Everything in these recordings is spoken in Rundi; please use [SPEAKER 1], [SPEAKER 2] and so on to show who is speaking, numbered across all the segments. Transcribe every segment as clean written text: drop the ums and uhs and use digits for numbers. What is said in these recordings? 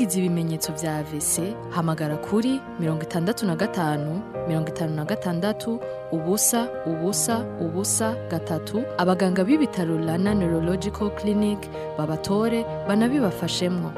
[SPEAKER 1] Ugize ibimenyetso vya AVC hamagara kuri 65 56 3 abaganga b'ibitaro Rana Neurological Clinic babatore banabibafashemwo.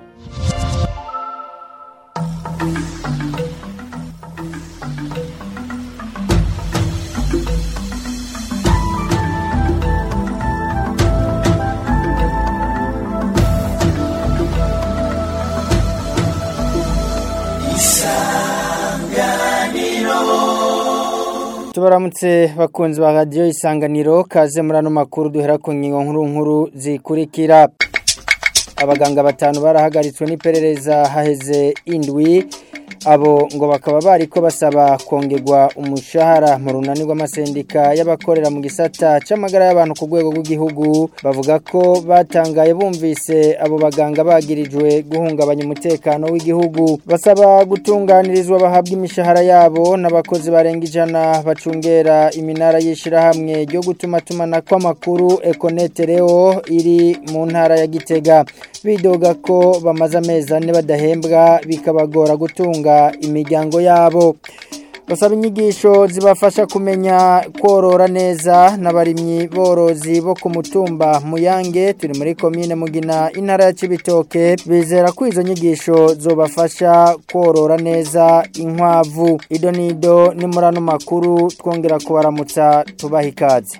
[SPEAKER 2] Tubaramutse bakunzi ba radio Isanganiro, kaze murano makuru duhera ku ngingo nkuru zikurikira. Abaganga batanu barahagaritswe n'iperereza haheze indwi, abo ngo bakaba bariko basaba kongerwa umushahara mu runani rw'amasendika y'abakorera mu gisata c'amagara y'abantu ku rwego rw'igihugu. Bavuga ko batangaye bumvise abo baganga bagirijwe guhungabanya umutekano w'igihugu. Basaba gutunganirizwa bahabwa imishahara yabo n'abakozi barenga 100 bacungera iminara y'ishirahamwe ryo gutumatumana kw'amakuru Econet Leo iri mu ntara ya Gitega. Bidoga ko bamaze amezi 4 badahembwa bikabagora gutunga imiryango yabo. Basaba inyigisho zibafasha kumenya korora neza n'abarimyi borozi bo ku mutumba Muyange turi muri commune Mugina intara ya Cibitoke. Bizera ko izo nyigisho zobafasha korora neza inkwavu. Idonido ni murano makuru twongera kubaramutsa tubaha ikaze.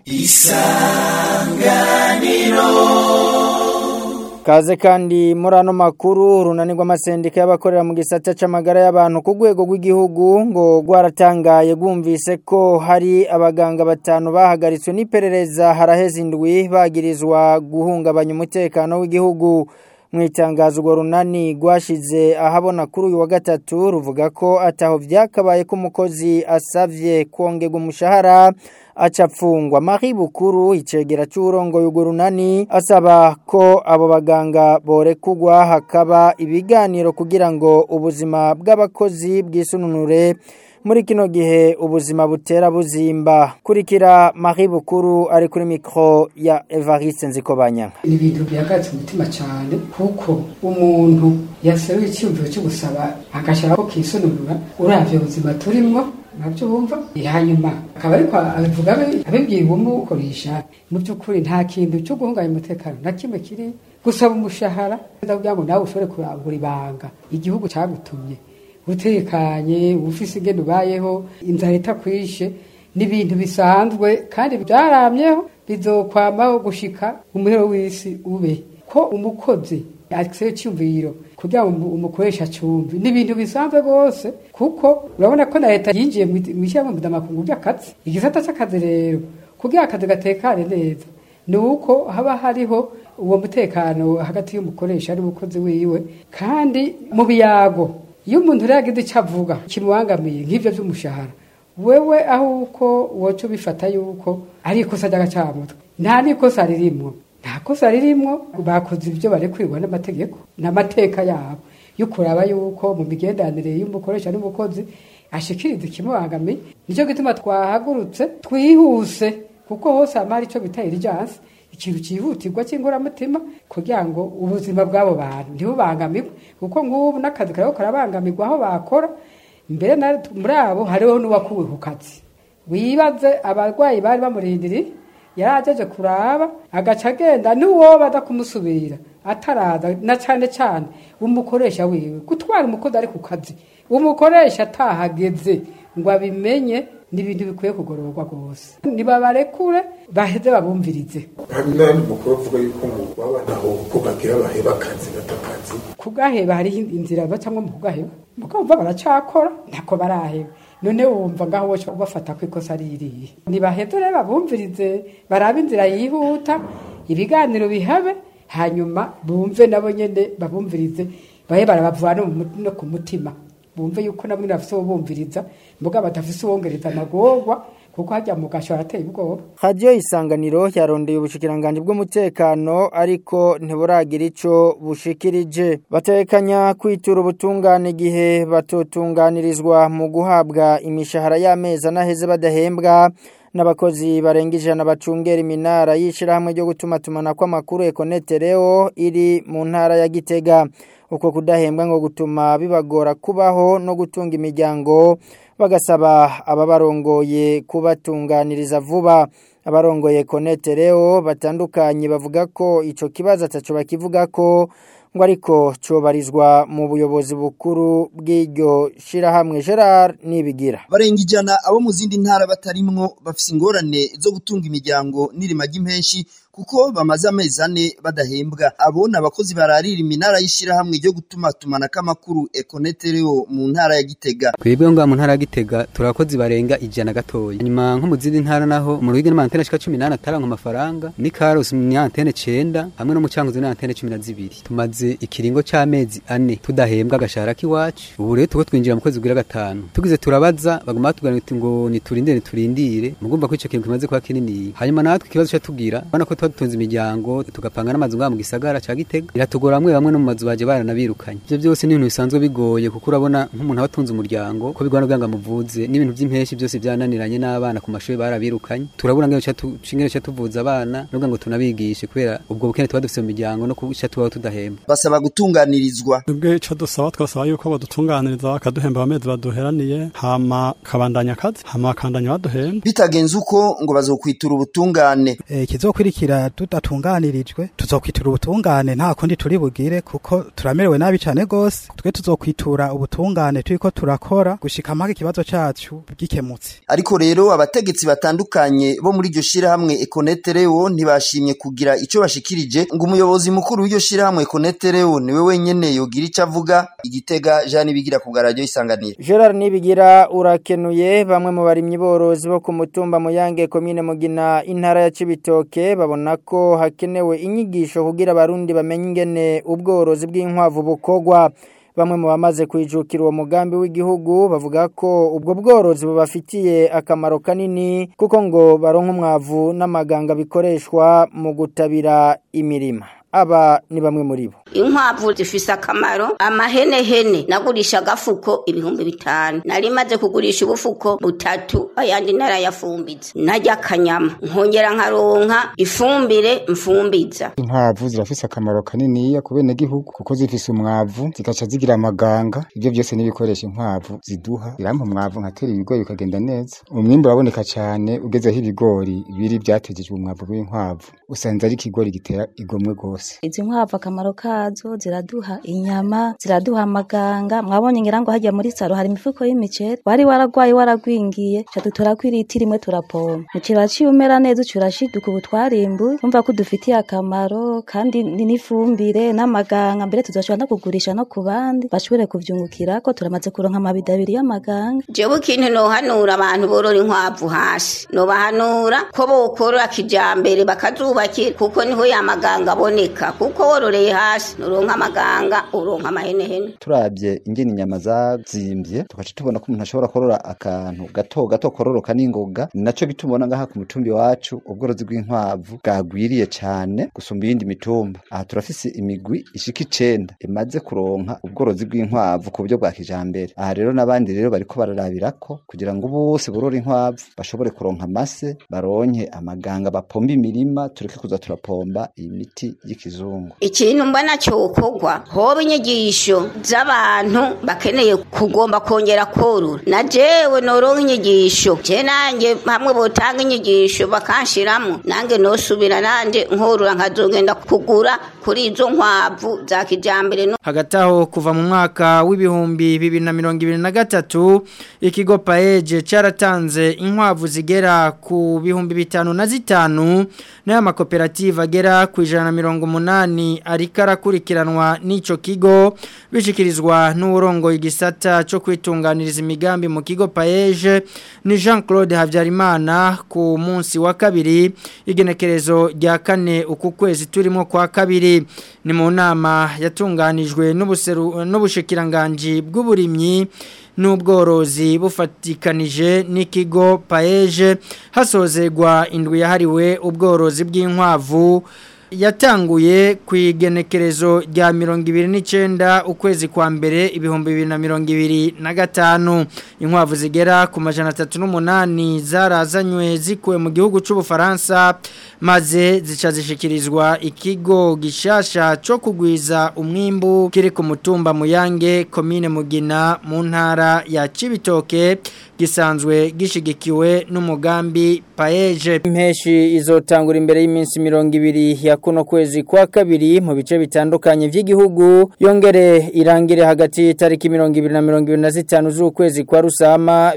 [SPEAKER 2] Isanganiro Kaze kandi murano makuru runani rw'amasendika y'abakorera mu gisata c'amagara y'abantu ku rwego rw'igihugu ngo rwaratangaye gwumvise ko hari abaganga batanu bahagaritswe n'iperereza haraheze indwi bagirizwa guhungabanya umutekano w'igihugu. Mwitangazo urwo runani rwashize ahabona kuri uyu wa gatatu ruvuga ko ataho vyakabaye ko umukozi asavye kongerwa umushahara acapfungwa. Marie Bukuru icegera c'urongoye urwo runani asaba ko abo baganga borekugwa hakaba ibiganiro kugira ngo ubuzima bw'abakozi bwisununure muri kino gihe ubuzima butera buzimba. Kurikira Marie Bukuru ari kuri micro ya Evariste Nzikobanya.
[SPEAKER 3] Ni ibintu byagaze umutima cyane kuko umuntu yaseruye icyumviro cyo gusaba agashara ko kisununura uravye ubuzima turimwo nabyo bumva hanyuma akaba ariko abivuga abibwiye umukoresha mu by'ukuri nta kintu cyo guhunganya umutekano na kimwe kiri gusaba umushahara ndavuga ngo nawe ushobore kurangura ibanga igihugu cyagutumye utekanye ufise ingene ubayeho inzara itakwishe n'ibintu bisanzwe kandi byaramyeho bizokwamaho gushika umuhero w'isi ube ko umukozi akise cyumviro kugira ngo umukoresha cyumvi n'ibintu bisanzwe gose kuko urabona ko na leta yinjiye mu ishyamba mpuzamakungu by'akazi igisata cy'akazi rero kugira akazi gatekane neza nuko haba hariho uwo mutekano hagati y'umukoresha n'umukozi wiwe kandi mu biyago iyo umuntu yagize icyo avuga kimuwangamiye nk'ivyo by'umushahara wewe aho uko woco bifata yuko ari ikosa ry'agacamutwe nta nikosa ririmwo nta kosa ririmwo bakoze ibyo barekwirwa n'amategeko n'amateka yabo yukuraba yuko mu migendanire y'umukoresha n'umukozi ashikiriza kimuwangamiye. Nico gituma twahagurutse twihuse kuko hose amari ico bita urgence ikintu cyihutirwa cy'inguramutima kugira ngo ubuzima bw'abo bantu ntibubangamirwe kuko ngubu n'akazi karako karabangamirwa aho bakora mbere muri abo hariho n'uwakuwe ku kazi. Wibaze abarwayi bari bamurindiriye yarajeje kuraba agaca agenda n'uwo badakumusubira ataraza na cyane umukoresha wiwe gutwara umukozi ari ku kazi umukoresha atahageze ngo abimenye n'ibintu bikwiye kugororwa gose nibabarekure baheze babumvirize.
[SPEAKER 4] Nani mukuru avuga yuko ngo babanaho kubagira baheba akazi batakazi
[SPEAKER 3] kugaheba hari inzira bacamwe mu kugaheba mukumva baracakora ntako baraheba none wumva ngaho woco bafata ko ikosa ririye nibaheze rero babumvirize baraba inzira yihuta ibiganiro bihabe hanyuma bumve nabo nyene babumvirize bahe barabavana no ku mutima bumve yuko namwe nafise ubumviriza mbuga batafise uwongereza amagorwa kuko hajya mu gasho arateye ubwoba.
[SPEAKER 2] Radio Isanganiro yarondeye ubushikiranganje bw'umutekano ariko ntiburagira ico bushikirije. Batekanya kwitura ubutungane gihe batotunganirizwa mu guhabwa imishahara y'amezi anaheze badahembwa n'abakozi barenga 100 bacungera iminara yishirahamwe ryo gutumatumana kw'amakuru Econetereo iri mu ntara ya Gitega. Uko kudahembwa ngo gutuma bibagora kubaho no gutunga imiryango, bagasaba ababarongoye kubatunganiriza vuba. Abarongoye Econetereo batandukanye bavuga ko ico kibazo ataco bakivuga ko ngo ariko cobarizwa mu buyobozi bukuru bw'iryo shirahamwe. Gerard Nibigira
[SPEAKER 5] barenga 100 abo mu zindi ntara batarimwo bafise ingorane zo gutunga imiryango n'irima ry'impenshi kuko bamaze amezi 4 badahembwa. Abona abakozi bararira iminara y'ishirahamwe ryo gutumatumana k'amakuru Econetereo mu ntara ya Gitega.
[SPEAKER 6] Twebwe ngo mu ntara ya Gitega turakozi barenga 100 gatoya. Nyuma nko mu zindi ntara naho mu ruhige n'antene 18 ataranka amafaranga ni Karos mu antene 9 hamwe no mu Cankuzo n'antene 12. Tumaze ikiringo c'amezi 4 tudahembwa agashara kiwacu. Ubu rero tuko twinjira mu kwezi kugira 5. Tugize turabaza baguma batugana ngo niturindire mugumva ko ico kintu kimaze kwa kinini. Hanyuma natwe ikibazo cyatugira bana ko tutunze imiryango tugapanga n'amazu ngaha mu gisagara ca Gitega. Iratugora bamwe no mu mazu baje baranabirukanye. Ivyo byose ni ibintu bisanzwe bigoye kuko urabona nk'umuntu abatunze umuryango ko bigwana ganga muvuze n'ibintu by'impeshi byose byananiranye n'abana ku mashuri barabirukanye. Turabura ngero cya tuvuza abana nubwo ngo tunabigishe kubera ubwo bukene tuba dufite mu miryango no kuca tubaho tudahemba.
[SPEAKER 5] Basaba gutunganirizwa.
[SPEAKER 7] Ubwo ico dusaba twasaba yuko badutunganiriza bakaduhemba amezi baduheraniye hama kabandanya akazi hama kandanya baduhemba.
[SPEAKER 5] Bitagenze uko ngo bazokwitura ubutungane.
[SPEAKER 8] Kizokurikira tudatunganirijwe tuzokwitura ubutungane nta kundi turi bugire kuko turamerewe nabi cyane gose. Twe tuzokwitura ubutungane turiko turakora gushika mpaka ikibazo cyacu gikemutse.
[SPEAKER 5] Ariko rero abategetsi batandukanye bo muri iryo shirahamwe Econetereo ntibashimye kugira ico bashikirije ngo umuyobozi mukuru w'iryo shirahamwe Econetereo niwe wenyene yogira ico avuga. Igitega Jean Nibigira ku radio Isanganiro.
[SPEAKER 2] Gerard Nibigira urakenuye. Bamwe mu barimyi borozi bo ku mutumba Muyange komine Mugina intara ya Cibitoke babona ko hakenewe inyigisho kugira abarundi bamenye ingene ubworozi bw'inkwavu bukogwa. Bamwe mu bamaze kwijukira uwo mugambi w'igihugu bavuga ko ubwo bworozi bubafitiye akamaro kanini kuko ngo baronka umwavu n'amaganga bikoreshwa mu gutabira imirima. Aba ni bamwe muri bo.
[SPEAKER 9] Inkwavu zifise akamaro. Amahenehene nagurisha agafuko 5,000. Nari maze kugurisha ubufuko 3 ayandi narayafumbiza. Najya kanyama nkongera nkaronka ifumbire mfumbiza.
[SPEAKER 10] Inkwavu zirafise akamaro kanini ku bene gihugu kuko zifise umwavu zikaca zigira amaganga. Ibyo byose nibikoresha inkwavu ziduha. Birampa umwavu nkatera ibigori bikagenda neza. Umwimbo uraboneka cyane ugezeho ibigori biri byategejwe umwavu w'inkwavu. Usanze ari ikigori gitera igomwe gose.
[SPEAKER 11] Izi nkwavu akamaro kazo ziraduha inyama, ziraduha amaganga. Mwabonye ngira ngo hajya muri saro hari imifuko y'imiceri. Wari waragwaye waragwingiye, cadutora kwiriti rimwe turapoma. Mukira cyumera neza ucurashiduka ubutwarimbu. Umva ko dufitiye akamaro kandi n'ifumbire n'amaganga mbere tuzashobora no kugurisha no kubandi bashobore kuvyungukira ko turamaze kuronka amabidabiri y'amaganga.
[SPEAKER 9] Jewe kintu no hanura abantu borora inkwavu hasi. No bahanura ko bokora kijambere bakazubakira kuko niho yamaganga boneka. Kuko wororeye hasi nuronka amaganga uronka amahenehene.
[SPEAKER 12] Turabye ingene inyama zazimbye tukaca tubona ko umuntu ashobora korora akantu gato kororoka n'ingoga. Naco gitumona ngaha ku mutumbi wacu ubworozi bw'inkwavu bwagwiriye cyane gusumba ibindi mitumba. Aha turafise imigwi ishika 9 imaze kuronka ubworozi bw'inkwavu ku buryo bwa kijambere. Aha rero nabandi rero bariko bararabirako kugira ngo bose borora inkwavu bashobore kuronka amase baronke amaganga bapomba imirima tureke kuza turapomba imiti y'ikizungu.
[SPEAKER 9] Ikintu mbona cyokogwa hoba inyigisho z'abantu bakeneye kugomba kongera korora. Na jewe noronka inyigisho je nanjye hamwe botanga inyigisho bakanshiramo nange nosubira nanje nkorora nkazogenda kugura kuri izo nkwavu za kijambere.
[SPEAKER 2] Hagati aho kuva mu mwaka w'ibihumbi 2023 ikigo Paeje cyaratanze inkwavu zigera ku 5,500 n'amakoperative agera ku 180 ariko arakurikiranwa n'ico kigo bishikirizwa n'urongo igisata cyo kwitunganiriza imigambi mu kigo Paeje ni Jean-Claude Havyarimana ku munsi wa kabiri igenekerezo rya 4 uku kwezi turimo kwa kabiri. Ni mu nama yatunganijwe n'ubushikiranganji bw'uburimyi n'ubworozi bufatikanije n'ikigo Paeje hasozegwa indwi yahariwe ubworozi bw'inkwavu yatanguye ku igenekerezo rya 29 ukwezi kwa mbere 2025 inkwavu zigera ku majana 38 zarazanywe zikuwe mu gihugu c'Ubufaransa maze zica zishikirizwa ikigo gishasha cyo kugwiza umwimbu kiri ku mutumba Muyange komine Mugina mu ntara ya Cibitoke gisanzwe gishigikiwe n'umugambi Paeje. Impeshi izotangura imbere y'iminsi 20 ya kuno kwezi kwa kabiri mu bice bitandukanye by'igihugu yongere irangire hagati itariki 2025 z'ukwezi kwa Rusama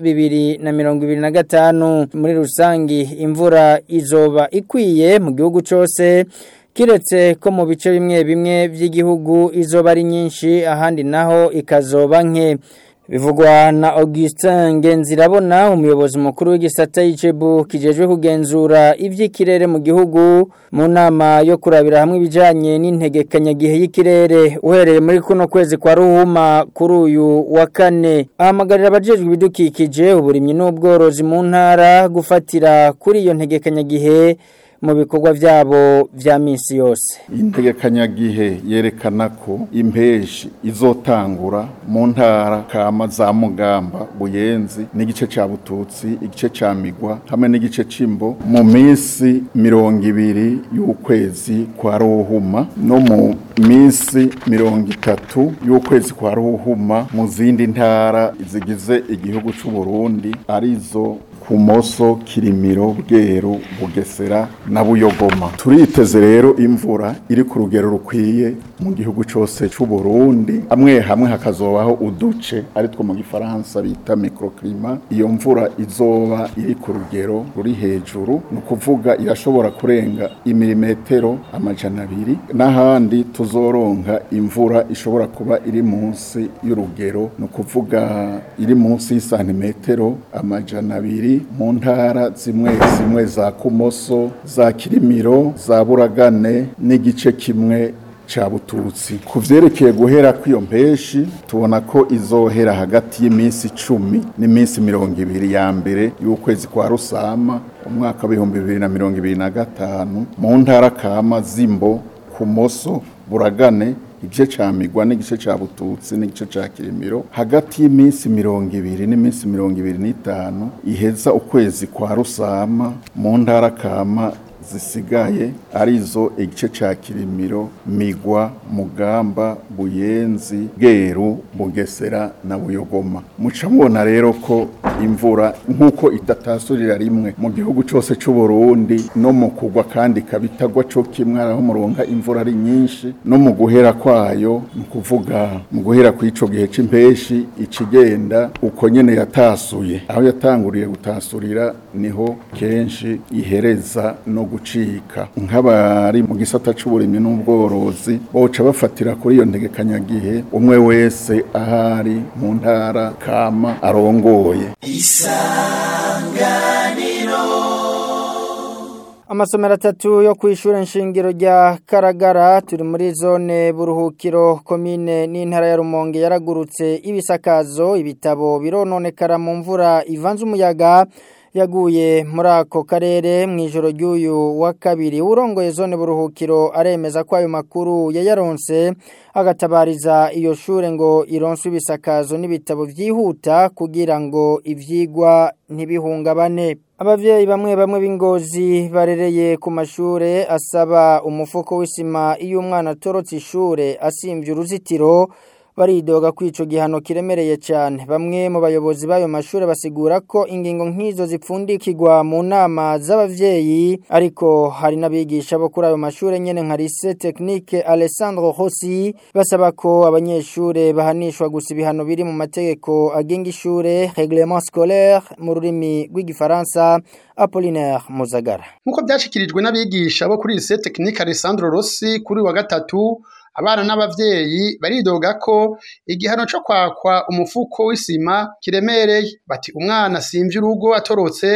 [SPEAKER 2] 2025 muri rusangi imvura izoba ikwiye mu gihugu cyose kiretse ko mu bice bimwe bimwe by'igihugu izoba ari nyinshi ahandi naho ikazoba nke bivugwa na Augustin Ngenzirabona umuyobozi mukuru w'igisata y'Icebu kijejwe kugenzura ivy'ikirere mu gihugu mu nama yo kurabira hamwe ibijanye n'integekanyagihe y'ikirere uhereye muri kuno kwezi kwa Ruhuma kuri uyu wa kane ahamagarira abajejwe ibidukikije uburimyi n'ubworozi mu ntara gufatira kuri iyo ntegekanyagihe mu bikorwa byabo vya minsi yose.
[SPEAKER 13] Integekanyagihe yerekana ko impeshi izotangura mu ntara kama za Mugamba Buyenzi n'igice ca Bututsi igice ca Migwa hamwe n'igice c'Imbo mu minsi 20 y'ukwezi kwa Ruhuma no mu minsi 30 y'ukwezi kwa Ruhuma mu zindi ntara zigize igihugu c'u Burundi arizo Kumoso, Kirimiro, Bweru, Bugesera na Buyogoma. Turiteze rero imvura iri ku rugero rukwiye mu gihugu cyose cy'u Burundi. Hamwe hakazobaho uduce ari two mu Gifaransa bita microclimat. Iyo mvura izoba iri ku rugero ruri hejuru, no kuvuga irashobora kurenga imilimetero 200 n'ahandi tuzoronka imvura ishobora kuba iri munsi y'urugero, no kuvuga iri munsi y'isantimetero 200 mu ntara zimwe za Kumoso, za Kirimiro, za Buragane n'igice kimwe ca Bututsi. Kuvyerekeye guhera kw'iyo mpeshi tubona ko izohera hagati y'iminsi 10 n'iminsi 20 ya mbere y'ukwezi kwa Rusama umwaka wa 2025 mu ntara kama Zimbo, Kumoso, Buragane igice ca Migwa n'igice ca Bututsi n'igice ca Kirimiro hagati y'iminsi 20 n'iminsi 25 iheza ukwezi kwa Rusama mu ntara kama zisigaye arizo igice ca Kirimiro, Migwa, Mugamba, Buyenzi, Bweru, Bugesera na Buyogoma. Muca mubona rero ko imvura nkuko itatasurira rimwe mu gihugu cyose cy'u Burundi no mu kugwa kandi kabitagwa cyo kimwe aho muronka imvura ari nyinshi no mu guhera kwayo mu kuvuga mu guhera kw'ico gihe c'impeshi ikigenda uko nyene yatasuye aho yatanguriye gutasurira niho kenshi ihereza no gucika nk'abari mu gisata c'uburimyi n'ubworozi boca bafatira kuri iyo ntegekanyagihe umwe wese ahari mu ntara kama arongoye.
[SPEAKER 2] Isanganiro. Amasomero 3 yo kwishura nshingiro rya Karagara turi muri zone Buruhukiro komine n'intara ya Rumonge yaragurutse ibisakazo ibitabo birononekara mu mvura ivanze umuyaga yaguye muri ako karere mu ijoro ry'uyu wa kabiri urongoye zone Buruhukiro aremeza ko ayo makuru yayaronse agatabariza iyo shure ngo ironse ibisakazo n'ibitabo vyihuta kugira ngo ivyigwa ntibihungabane. Abavyeyi bamwe b'Ingozi barereye ku mashure asaba umufuko w'isima iyo umwana atorotse ishure asimvye uruzitiro baridoga kwico gihano kiremereye cyane. Bamwe mu bayobozi bayo mashure basigura ko ingingo nk'izo zipfundikirwa mu nama z'abavyeyi ariko hari nabigisha bo kuri ayo mashure nyene nka Lycée Technique Alessandro Rossi basaba ko abanyeshure bahanishwa gusa ibihano biri mu mategeko agenga ishure règlement scolaire mu rurimi rw'igifaransa. Apollinaire Muzagara
[SPEAKER 14] nkuko byashikirijwe n'abigisha bo kuri Lycée Technique Alessandro Rossi kuri wa gatatu abana n'abavyeyi baridoga ko igihano cyo kwakwa umufuko w'isima kiremereye bati umwana simvye urugo atorotse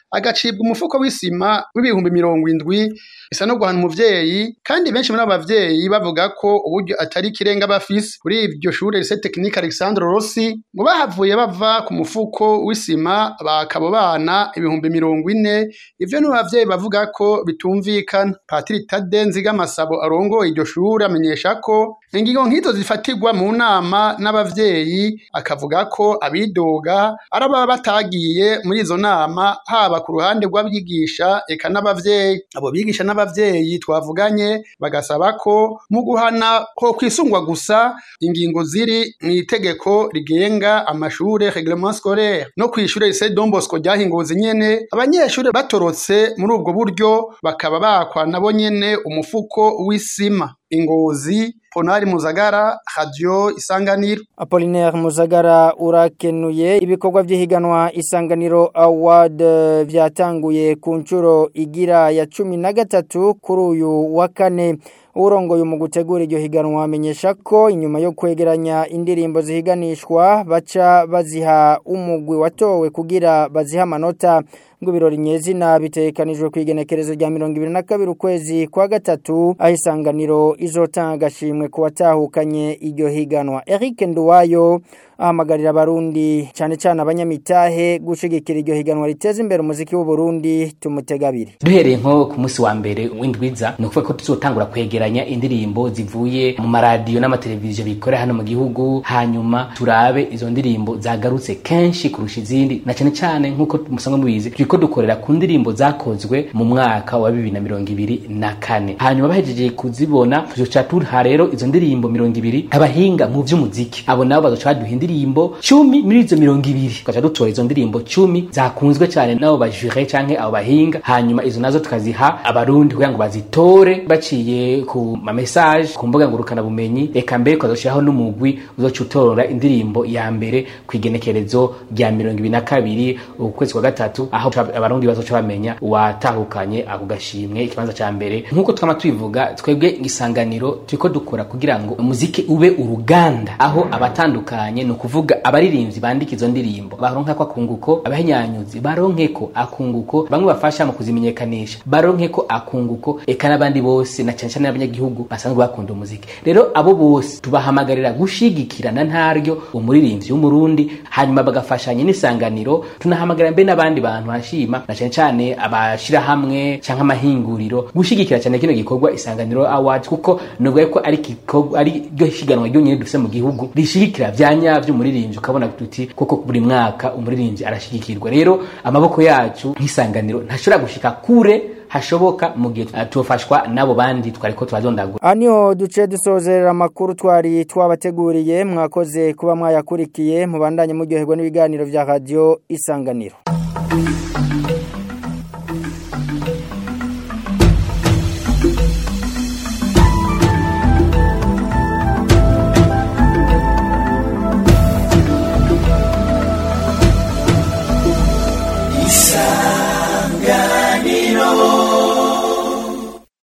[SPEAKER 14] agacibwa umufuko w'isima w'ibihumbi 70 bisa no guhana umuvyeyi kandi benshi muri abavyeyi bavuga ko uburyo atari kirenga bafise kuri iryo shure lycée technique Alexandre Rossi ngo bahavuye bava ku mufuko w'isima bakabo bana ibihumbi 40 ivyo n'abavyeyi bavuga ko bitumvikana. Patrick Tade Nzigamasabo arongoye iryo shure amenyesha ko ingingo nk'izo zifatirwa mu nama n'abavyeyi akavuga ko abidoga araba batagiye muri izo nama haba ku ruhande rw'abigisha eka n'abavyeyi. Abo bigisha n'abavyeyi twavuganye bagasaba ko mu guhana ko kwisungwa gusa ingingo ziri mu itegeko rigenga amashure règlement scolaire no kwishure lycée Don Bosco ryahingoze nyene abanyeshure batorotse muri ubwo buryo bakaba bakwa nabo nyene umufuko w'isima. Ingozi Ponari Muzagara, Radio Isanganiro.
[SPEAKER 2] Apollinaire Muzagara urakenuye. Ibikorwa by'ihiganwa Isanganiro Award byatanguye ku ncuro igira ya 13 kuri uyu wa kane. Urongoye mu gutegura iryo higanwa amenyesha ko inyuma yo kwegeranya indirimbo zihiganishwa baca baziha umugwi watowe kugira baziha amanota ngo birori nyezina bitekanijwe kwigenekerezo rya 22 ukwezi kwa gatatu ahisanganiro izotanga gashimwe ku watahukanye iryo higanwa. Eric Nduwayo ahamagarira abarundi cyane cyane abanyamitahe gushigikira iryo higanwa riteza imbere umuziki w'u Burundi tumutegabire.
[SPEAKER 15] Duhereye nko ku munsi wa mbere w'indwiza no kuvuga ko tuzotangura kwegeranya indirimbo zivuye mu maradiyo n'amateleviziyo bikora hano mu gihugu hanyuma turabe izo ndirimbo zagarutse kenshi kurusha izindi na cyane cyane nkuko musanga mubizi turiko dukorera ku ndirimbo zakozwe mu mwaka wa 2024 hanyuma bahejeje kuzibona tuzoca turha rero izo ndirimbo 20 abahinga mu vy'umuziki abo nabo bazoca baduha indirimbo 10 muri izo 20 tukaca dutora izo ndirimbo 10 zakunzwe cyane nabo bajure canke abo bahinga hanyuma izo nazo tukaziha abarundi kugira ngo bazitore baciye ku ma message ku mbuga ngurukana bumenyi eka mbere kwazoshiraho n'umugwi uzocutora indirimbo ya mbere kwigenekerezo rya 2022 ukwezi kwa gatatu aho abarundi bazoca bamenya watahukanye ako gashimwe ikibanza ca mbere nkuko twama twivuga twebwe Isanganiro turiko dukora kugira ngo umuziki ube uruganda aho abatandukanye no kuvuga abaririmbyi bandika izo ndirimbo baronka ko akunguko abahenyanyuzi baronke ko akunguko bamwe bafasha mu kuzimenyekanisha baronke ko akunguko eka nabandi bose na cyane cyane abanyagihugu basanzwe bakunda umuziki. Rero abo bose tubahamagarira gushigikirana ntaryo umuririmbyi w'umurundi hanyuma bagafashanya n'Isanganiro tunahamagarira mbe n'abandi bantu hashima na cyane cyane abashira hamwe canke amahinguriro gushigikira cyane kino gikorwa Isanganiro Award kuko nubwo ko ari gikorwa ari ryo higanwa ryo nyine dufise mu gihugu rishigikira vyanyavyo umuririmbyi ukabona tuti koko buri mwaka umuririmbyi arashigikirwa. Rero amaboko yacu nk'Isanganiro ntashobora gushika kure hashoboka mu gihe tufashwa nabo bandi twariko twazondagura.
[SPEAKER 2] Anyo duce dusozerera makuru twari twabateguriye mwakoze kuba mwayakurikiye mubandanye muryoherwa n'ibiganiro vya Radio Isanganiro.